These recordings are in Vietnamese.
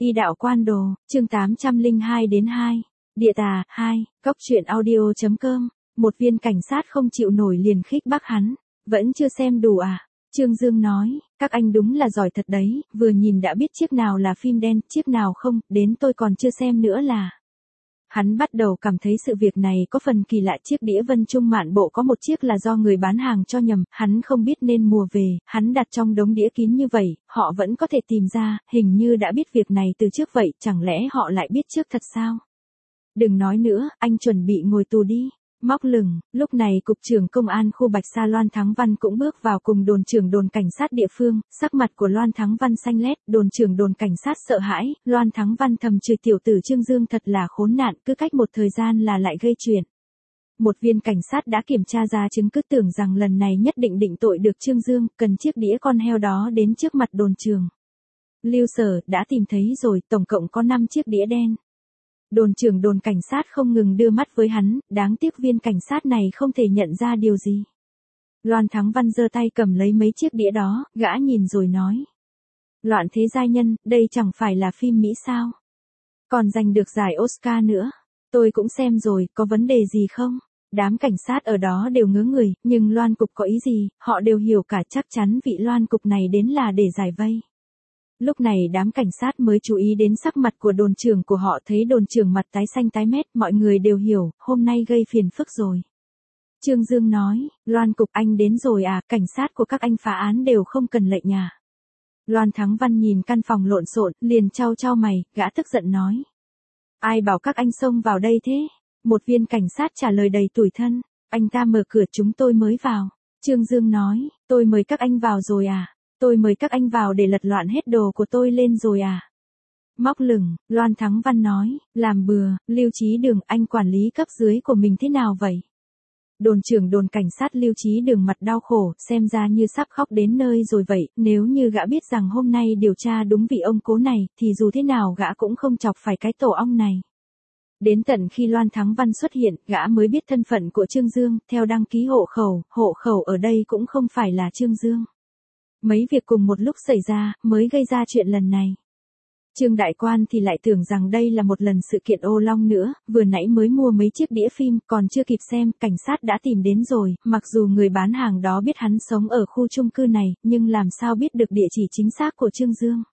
Y đạo quan đồ, chương 802-2, địa tà, 2, cốc truyện audio.com, một viên cảnh sát không chịu nổi liền khích bác hắn, vẫn chưa xem đủ à? Trương Dương nói, các anh đúng là giỏi thật đấy, vừa nhìn đã biết chiếc nào là phim đen, chiếc nào không, đến tôi còn chưa xem nữa là. Hắn bắt đầu cảm thấy sự việc này có phần kỳ lạ, chiếc đĩa Vân Trung Mạn Bộ có một chiếc là do người bán hàng cho nhầm, hắn không biết nên mua về, hắn đặt trong đống đĩa kín như vậy, họ vẫn có thể tìm ra, hình như đã biết việc này từ trước vậy, chẳng lẽ họ lại biết trước thật sao? Đừng nói nữa, anh chuẩn bị ngồi tù đi. Móc lửng, lúc này Cục trưởng Công an khu Bạch Sa Loan Thắng Văn cũng bước vào cùng đồn trưởng đồn cảnh sát địa phương, sắc mặt của Loan Thắng Văn xanh lét, đồn trưởng đồn cảnh sát sợ hãi, Loan Thắng Văn thầm chửi tiểu tử Trương Dương thật là khốn nạn, cứ cách một thời gian là lại gây chuyện. Một viên cảnh sát đã kiểm tra ra chứng cứ, tưởng rằng lần này nhất định định tội được Trương Dương, cần chiếc đĩa con heo đó đến trước mặt đồn trưởng. Lưu Sở đã tìm thấy rồi, tổng cộng có 5 chiếc đĩa đen. Đồn trưởng đồn cảnh sát không ngừng đưa mắt với hắn, đáng tiếc viên cảnh sát này không thể nhận ra điều gì. Loan Thắng Văn giơ tay cầm lấy mấy chiếc đĩa đó, gã nhìn rồi nói. Loạn thế giai nhân, đây chẳng phải là phim Mỹ sao? Còn giành được giải Oscar nữa. Tôi cũng xem rồi, có vấn đề gì không? Đám cảnh sát ở đó đều ngớ người, nhưng Loan Cục có ý gì, họ đều hiểu cả, chắc chắn vị Loan Cục này đến là để giải vây. Lúc này đám cảnh sát mới chú ý đến sắc mặt của đồn trưởng của họ, thấy đồn trưởng mặt tái xanh tái mét, mọi người đều hiểu, hôm nay gây phiền phức rồi. Trương Dương nói, Loan Cục anh đến rồi à, cảnh sát của các anh phá án đều không cần lệnh à. Loan Thắng Văn nhìn căn phòng lộn xộn, liền chau mày, gã tức giận nói. Ai bảo các anh xông vào đây thế? Một viên cảnh sát trả lời đầy tủi thân, anh ta mở cửa chúng tôi mới vào. Trương Dương nói, tôi mời các anh vào rồi à? Tôi mời các anh vào để lật loạn hết đồ của tôi lên rồi à? Móc lửng, Loan Thắng Văn nói, làm bừa, Lưu Chí Đường, anh quản lý cấp dưới của mình thế nào vậy? Đồn trưởng đồn cảnh sát Lưu Chí Đường mặt đau khổ, xem ra như sắp khóc đến nơi rồi vậy, nếu như gã biết rằng hôm nay điều tra đúng vị ông cố này, thì dù thế nào gã cũng không chọc phải cái tổ ong này. Đến tận khi Loan Thắng Văn xuất hiện, gã mới biết thân phận của Trương Dương, theo đăng ký hộ khẩu ở đây cũng không phải là Trương Dương. Mấy việc cùng một lúc xảy ra, mới gây ra chuyện lần này. Trương Đại Quan thì lại tưởng rằng đây là một lần sự kiện ô long nữa, vừa nãy mới mua mấy chiếc đĩa phim, còn chưa kịp xem, cảnh sát đã tìm đến rồi, mặc dù người bán hàng đó biết hắn sống ở khu chung cư này, nhưng làm sao biết được địa chỉ chính xác của Trương Dương.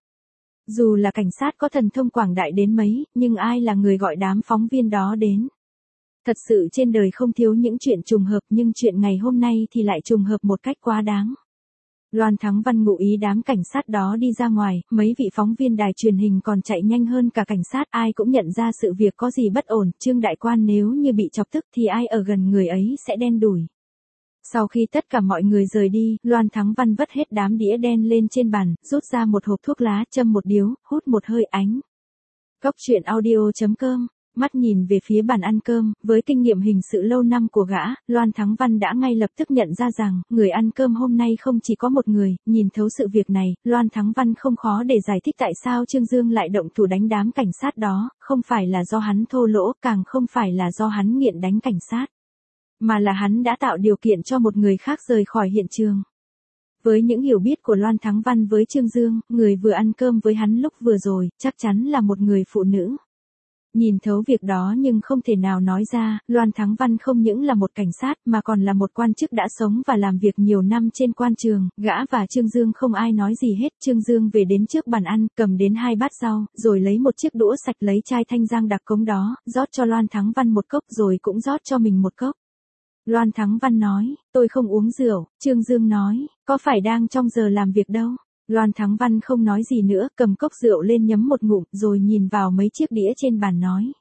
Dù là cảnh sát có thần thông quảng đại đến mấy, nhưng ai là người gọi đám phóng viên đó đến. Thật sự trên đời không thiếu những chuyện trùng hợp, nhưng chuyện ngày hôm nay thì lại trùng hợp một cách quá đáng. Loan Thắng Văn ngụ ý đám cảnh sát đó đi ra ngoài, mấy vị phóng viên đài truyền hình còn chạy nhanh hơn cả cảnh sát, ai cũng nhận ra sự việc có gì bất ổn, Trương Đại Quan nếu như bị chọc tức thì ai ở gần người ấy sẽ đen đủi. Sau khi tất cả mọi người rời đi, Loan Thắng Văn vất hết đám đĩa đen lên trên bàn, rút ra một hộp thuốc lá, châm một điếu, hút một hơi ánh. Cốc truyện audio.com. Mắt nhìn về phía bàn ăn cơm, với kinh nghiệm hình sự lâu năm của gã, Loan Thắng Văn đã ngay lập tức nhận ra rằng, người ăn cơm hôm nay không chỉ có một người, nhìn thấu sự việc này, Loan Thắng Văn không khó để giải thích tại sao Trương Dương lại động thủ đánh đám cảnh sát đó, không phải là do hắn thô lỗ, càng không phải là do hắn nghiện đánh cảnh sát, mà là hắn đã tạo điều kiện cho một người khác rời khỏi hiện trường. Với những hiểu biết của Loan Thắng Văn với Trương Dương, người vừa ăn cơm với hắn lúc vừa rồi, chắc chắn là một người phụ nữ. Nhìn thấu việc đó nhưng không thể nào nói ra, Loan Thắng Văn không những là một cảnh sát mà còn là một quan chức đã sống và làm việc nhiều năm trên quan trường, gã và Trương Dương không ai nói gì hết, Trương Dương về đến trước bàn ăn, cầm đến 2 bát rau, rồi lấy một chiếc đũa sạch lấy chai thanh giang đặc cống đó, rót cho Loan Thắng Văn một cốc rồi cũng rót cho mình một cốc. Loan Thắng Văn nói, tôi không uống rượu, Trương Dương nói, có phải đang trong giờ làm việc đâu. Loan Thắng Văn không nói gì nữa, cầm cốc rượu lên nhấm một ngụm, rồi nhìn vào mấy chiếc đĩa trên bàn nói.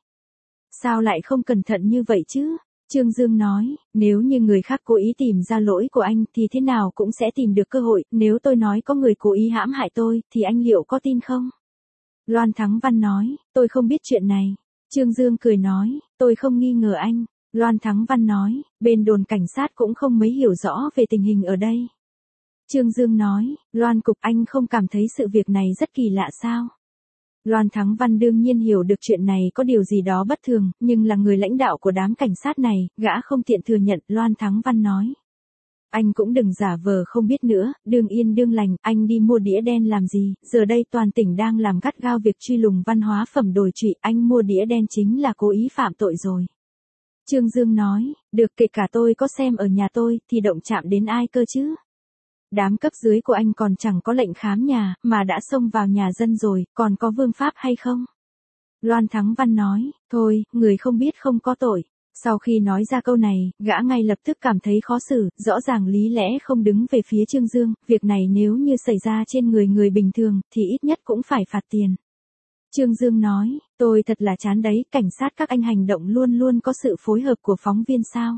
Sao lại không cẩn thận như vậy chứ? Trương Dương nói, nếu như người khác cố ý tìm ra lỗi của anh thì thế nào cũng sẽ tìm được cơ hội, nếu tôi nói có người cố ý hãm hại tôi, thì anh liệu có tin không? Loan Thắng Văn nói, tôi không biết chuyện này. Trương Dương cười nói, tôi không nghi ngờ anh. Loan Thắng Văn nói, bên đồn cảnh sát cũng không mấy hiểu rõ về tình hình ở đây. Trương Dương nói, Loan Cục anh không cảm thấy sự việc này rất kỳ lạ sao? Loan Thắng Văn đương nhiên hiểu được chuyện này có điều gì đó bất thường, nhưng là người lãnh đạo của đám cảnh sát này, gã không tiện thừa nhận, Loan Thắng Văn nói. Anh cũng đừng giả vờ không biết nữa, đương yên đương lành, anh đi mua đĩa đen làm gì, giờ đây toàn tỉnh đang làm gắt gao việc truy lùng văn hóa phẩm đồi trụy, anh mua đĩa đen chính là cố ý phạm tội rồi. Trương Dương nói, được kể cả tôi có xem ở nhà tôi, thì động chạm đến ai cơ chứ? Đám cấp dưới của anh còn chẳng có lệnh khám nhà, mà đã xông vào nhà dân rồi, còn có vương pháp hay không? Loan Thắng Văn nói, thôi, người không biết không có tội. Sau khi nói ra câu này, gã ngay lập tức cảm thấy khó xử, rõ ràng lý lẽ không đứng về phía Trương Dương, việc này nếu như xảy ra trên người bình thường, thì ít nhất cũng phải phạt tiền. Trương Dương nói, tôi thật là chán đấy, cảnh sát các anh hành động luôn luôn có sự phối hợp của phóng viên sao?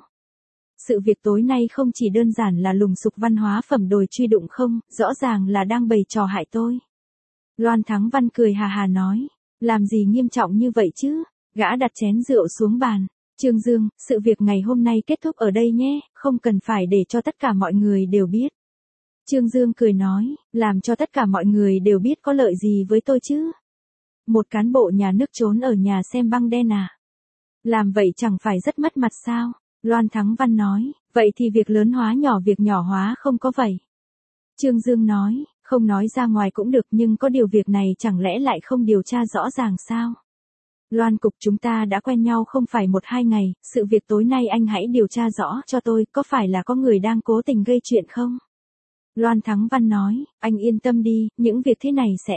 Sự việc tối nay không chỉ đơn giản là lùng sục văn hóa phẩm đồi truy đụng không, rõ ràng là đang bày trò hại tôi. Loan Thắng Văn cười hà hà nói, làm gì nghiêm trọng như vậy chứ? Gã đặt chén rượu xuống bàn. Trương Dương, sự việc ngày hôm nay kết thúc ở đây nhé, không cần phải để cho tất cả mọi người đều biết. Trương Dương cười nói, làm cho tất cả mọi người đều biết có lợi gì với tôi chứ? Một cán bộ nhà nước trốn ở nhà xem băng đen à? Làm vậy chẳng phải rất mất mặt sao? Loan Thắng Văn nói, vậy thì việc lớn hóa nhỏ việc nhỏ hóa không có vậy. Trương Dương nói, không nói ra ngoài cũng được nhưng có điều việc này chẳng lẽ lại không điều tra rõ ràng sao? Loan cục chúng ta đã quen nhau không phải 1-2 ngày, sự việc tối nay anh hãy điều tra rõ cho tôi, có phải là có người đang cố tình gây chuyện không? Loan Thắng Văn nói, anh yên tâm đi, những việc thế này sẽ,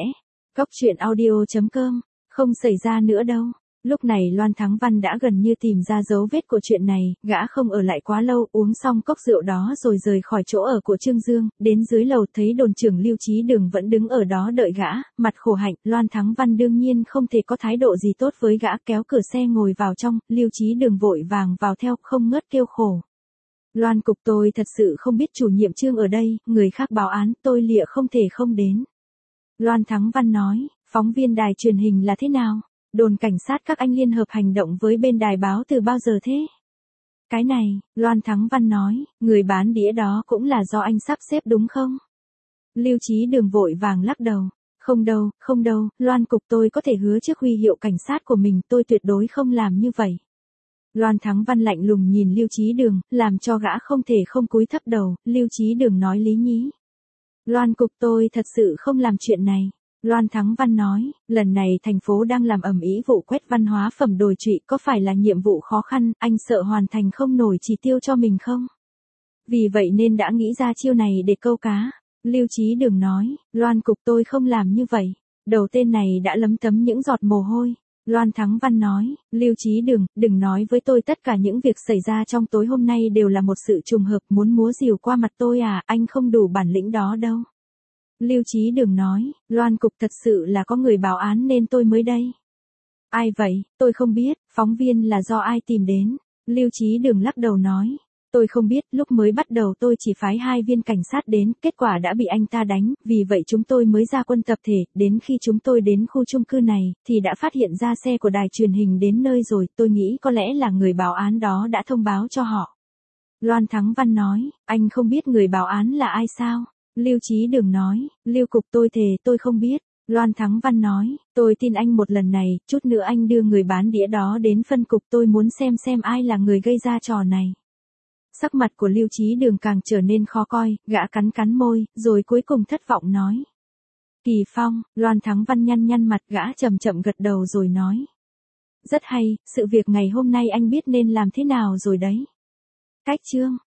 coctruyện.audio.com, không xảy ra nữa đâu. Lúc này Loan Thắng Văn đã gần như tìm ra dấu vết của chuyện này, gã không ở lại quá lâu, uống xong cốc rượu đó rồi rời khỏi chỗ ở của Trương Dương, đến dưới lầu thấy đồn trưởng Lưu Chí Đường vẫn đứng ở đó đợi gã, mặt khổ hạnh, Loan Thắng Văn đương nhiên không thể có thái độ gì tốt với gã, kéo cửa xe ngồi vào trong, Lưu Chí Đường vội vàng vào theo, không ngớt kêu khổ. Loan cục tôi thật sự không biết chủ nhiệm Trương ở đây, người khác báo án, tôi lịa không thể không đến. Loan Thắng Văn nói, phóng viên đài truyền hình là thế nào? Đồn cảnh sát các anh liên hợp hành động với bên đài báo từ bao giờ thế? Cái này, Loan Thắng Văn nói, người bán đĩa đó cũng là do anh sắp xếp đúng không? Lưu Chí Đường vội vàng lắc đầu. Không đâu, Loan cục tôi có thể hứa trước huy hiệu cảnh sát của mình, tôi tuyệt đối không làm như vậy. Loan Thắng Văn lạnh lùng nhìn Lưu Chí Đường, làm cho gã không thể không cúi thấp đầu, Lưu Chí Đường nói lý nhí. Loan cục tôi thật sự không làm chuyện này. Loan Thắng Văn nói, lần này thành phố đang làm ầm ĩ vụ quét văn hóa phẩm đồi trụy, có phải là nhiệm vụ khó khăn, anh sợ hoàn thành không nổi chỉ tiêu cho mình không? Vì vậy nên đã nghĩ ra chiêu này để câu cá. Lưu Chí Đường nói, Loan cục tôi không làm như vậy. Đầu tên này đã lấm tấm những giọt mồ hôi. Loan Thắng Văn nói, Lưu Chí Đường, đừng nói với tôi tất cả những việc xảy ra trong tối hôm nay đều là một sự trùng hợp, muốn múa rìu qua mặt tôi à, anh không đủ bản lĩnh đó đâu. Lưu Chí Đường nói, Loan cục thật sự là có người báo án nên tôi mới đây. Ai vậy, tôi không biết, phóng viên là do ai tìm đến. Lưu Chí Đường lắc đầu nói, tôi không biết, lúc mới bắt đầu tôi chỉ phái 2 viên cảnh sát đến, kết quả đã bị anh ta đánh, vì vậy chúng tôi mới ra quân tập thể, đến khi chúng tôi đến khu chung cư này, thì đã phát hiện ra xe của đài truyền hình đến nơi rồi, tôi nghĩ có lẽ là người báo án đó đã thông báo cho họ. Loan Thắng Văn nói, anh không biết người báo án là ai sao? Lưu Chí Đường nói, Lưu cục tôi thề tôi không biết. Loan Thắng Văn nói, tôi tin anh một lần này, chút nữa anh đưa người bán đĩa đó đến phân cục, tôi muốn xem ai là người gây ra trò này. Sắc mặt của Lưu Chí Đường càng trở nên khó coi, gã cắn môi, rồi cuối cùng thất vọng nói. Kỳ Phong, Loan Thắng Văn nhăn mặt, gã chậm gật đầu rồi nói. Rất hay, sự việc ngày hôm nay anh biết nên làm thế nào rồi đấy. Cách chương